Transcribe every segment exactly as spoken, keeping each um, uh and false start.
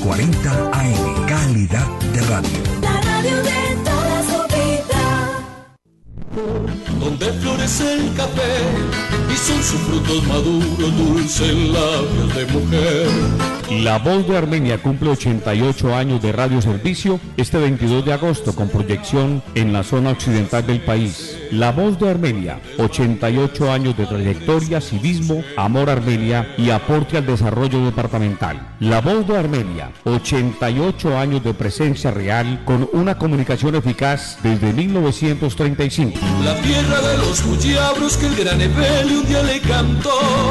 cuarenta A M. Calidad de radio. La radio de toda su vida. Donde florece el café y son sus frutos maduros, dulces labios de mujer. La Voz de Armenia cumple ochenta y ocho años de radioservicio este veintidós de agosto con proyección en la zona occidental del país. La Voz de Armenia, ochenta y ocho años de trayectoria, civismo, amor a Armenia y aporte al desarrollo departamental. La Voz de Armenia, ochenta y ocho años de presencia real con una comunicación eficaz desde mil novecientos treinta y cinco. La tierra de los cuyabros que el gran Evelio un día le cantó,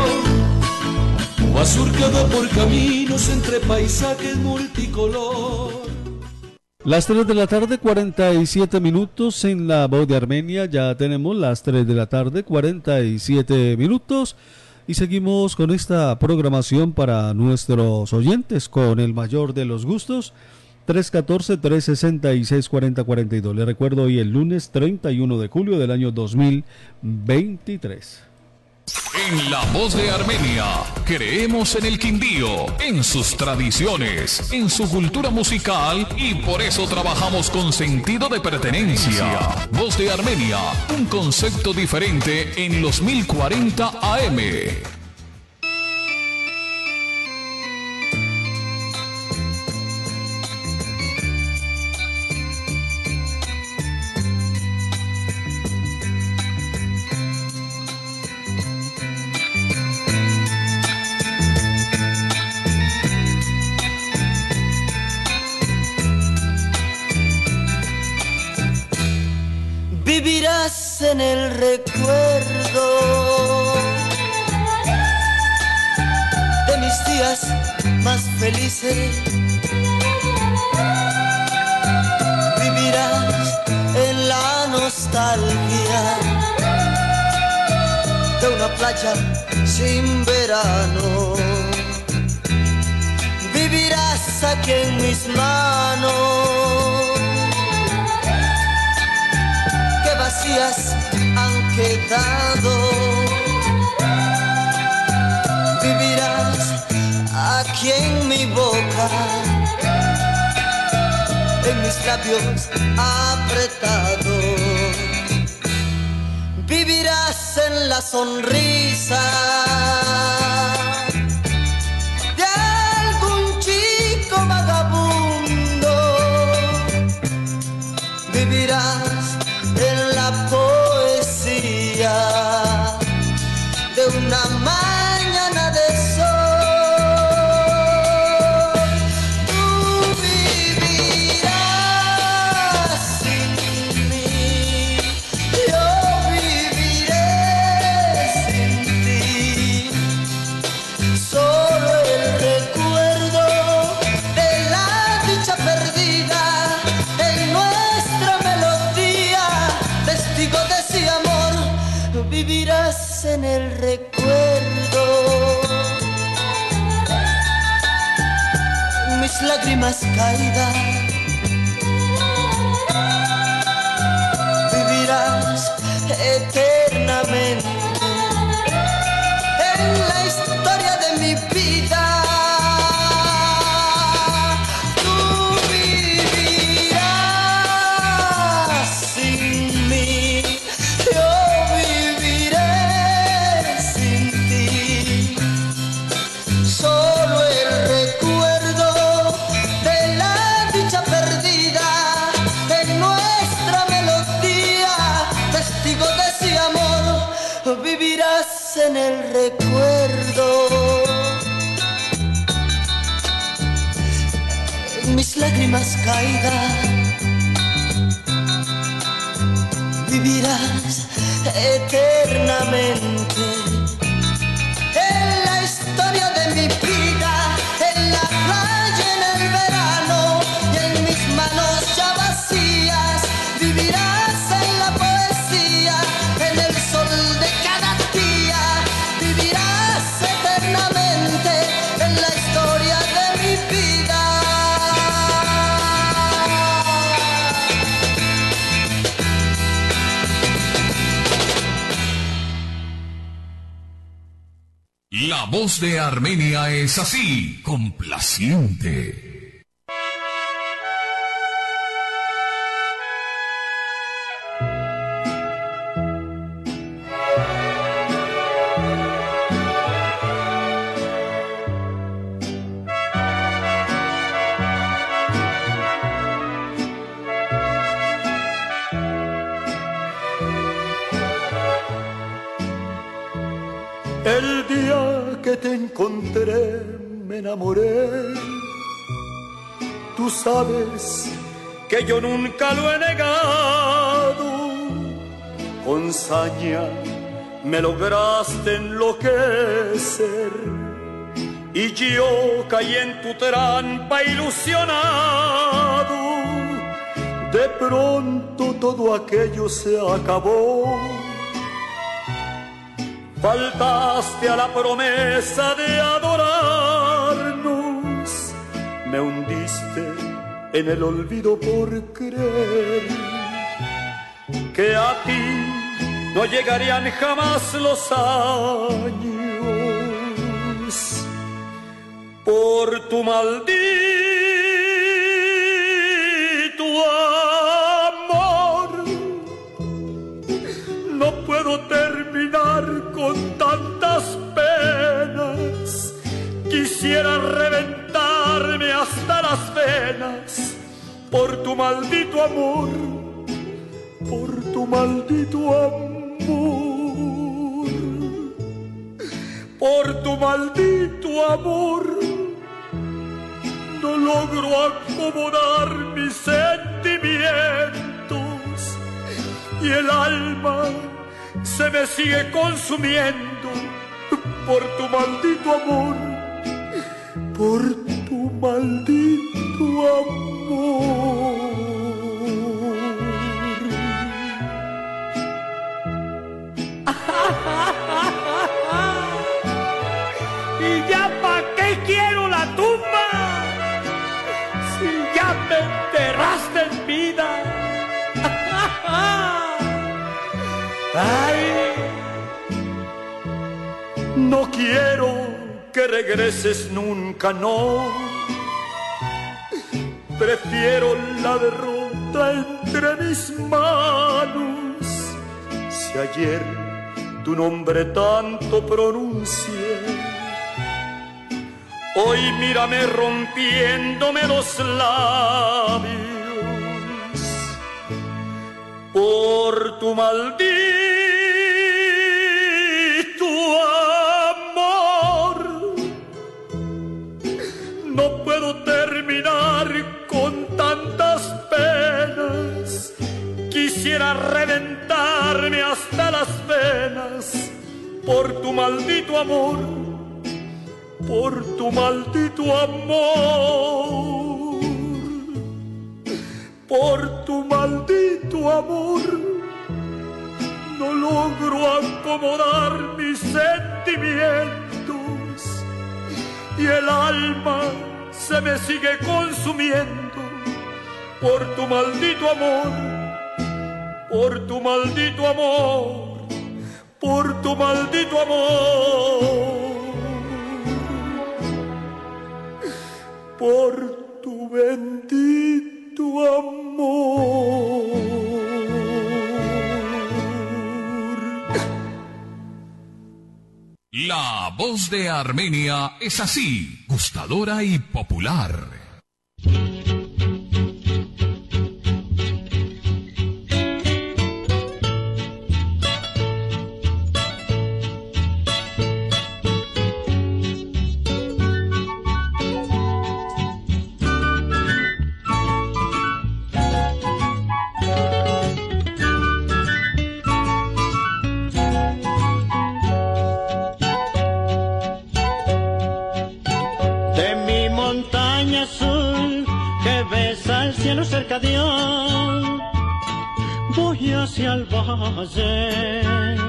va surcado por caminos entre paisajes multicolor. Las tres de la tarde, cuarenta y siete minutos en La Voz de Armenia. Ya tenemos las tres de la tarde, cuarenta y siete minutos. Y seguimos con esta programación para nuestros oyentes con el mayor de los gustos. tres uno cuatro, tres seis seis, cuatro cero cuatro dos. Le recuerdo hoy el lunes treinta y uno de julio del año dos mil veintitrés. En La Voz de Armenia, creemos en el Quindío, en sus tradiciones, en su cultura musical y por eso trabajamos con sentido de pertenencia. Voz de Armenia, un concepto diferente en los mil cuarenta A M. Vivirás en el recuerdo de mis días más felices. Vivirás en la nostalgia de una playa sin verano. Vivirás aquí en mis manos vacías han quedado. Vivirás aquí en mi boca, en mis labios apretados. Vivirás en la sonrisa de algún chico vagabundo. Vivirás en la poesía de una mañana de sol. Tú vivirás sin mí, yo viviré sin ti. Solo el recuerdo de la dicha perdida en nuestra melodía, testigo de ese amor, vivirás en el recuerdo. Mis lágrimas caídas, vivirás eternamente en la historia de mi vida. Tú vivirás sin mí, yo viviré sin ti. Solo el recuerdo de la dicha perdida en nuestra melodía, testigo de ese amor, vivirás en el recuerdo. En mis lágrimas caídas vivirás eternamente en la historia de mi vida, en la playa en el verano y en mis manos ya vacías. Vivirás en la poesía, en el sol de cada día. Vivirás eternamente en la historia de mi vida. La Voz de Armenia es así, complaciente. que te encontré me enamoré. Tú sabes que yo nunca lo he negado. Con saña me lograste enloquecer y yo caí en tu trampa ilusionado. De pronto todo aquello se acabó. Faltaste a la promesa de adorarnos. Me hundiste en el olvido por creer que a ti no llegarían jamás los años. Por tu maldito amor no puedo terminar con tantas penas. Quisiera reventarme hasta las venas por tu maldito amor, por tu maldito amor, por tu maldito amor. No logro acomodar mis sentimientos y el alma se me sigue consumiendo por tu maldito amor, por tu maldito amor. ¿Y ya pa' qué quiero la tumba? Si ya me enterraste en vida. Ay. No quiero que regreses nunca, no. Prefiero la derrota entre mis manos. Si ayer tu nombre tanto pronuncié, hoy mírame rompiéndome los labios por tu maldito amor. No puedo terminar con tantas penas. Quisiera reventarme hasta las venas por tu maldito amor, por tu maldito amor, por tu maldito amor. No logro acomodar mis sentimientos y el alma se me sigue consumiendo por tu maldito amor, por tu maldito amor, por tu maldito amor, por tu bendito amor. La voz de Armenia es así, gustadora y popular. Cerca de Dios, voy hacia el valle,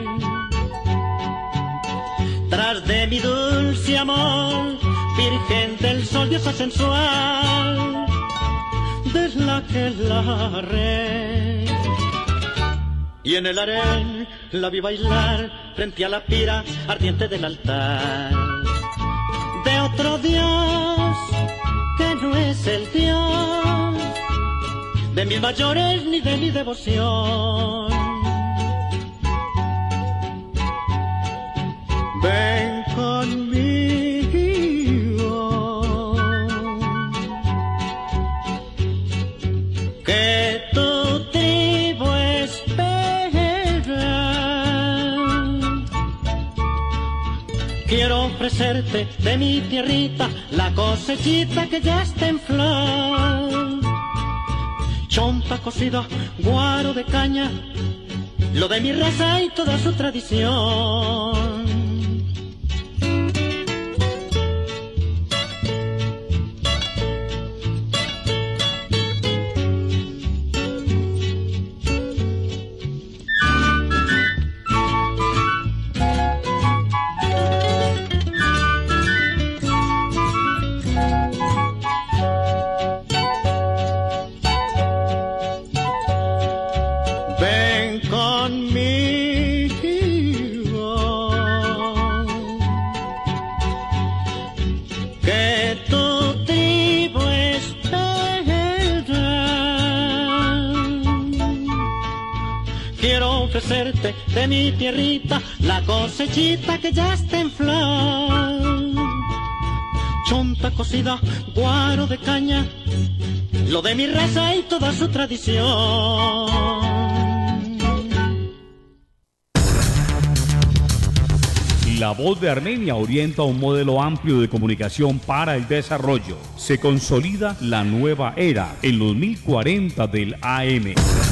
tras de mi dulce amor, virgen del sol, diosa sensual, de la que la re. Y en el harén la vi bailar frente a la pira ardiente del altar de otro Dios que no es el Dios de mis mayores ni de mi devoción. Ven conmigo, que tu tribu espera. Quiero ofrecer ofrecerte de mi tierrita la cosechita que ya está en flor. Chompa cocida, guaro de caña, lo de mi raza y toda su tradición. De mi tierrita la cosechita que ya está en flor. Chonta cocida, guaro de caña, lo de mi raza y toda su tradición. La Voz de Armenia orienta un modelo amplio de comunicación para el desarrollo. Se consolida la nueva era en los mil cuarenta del A M.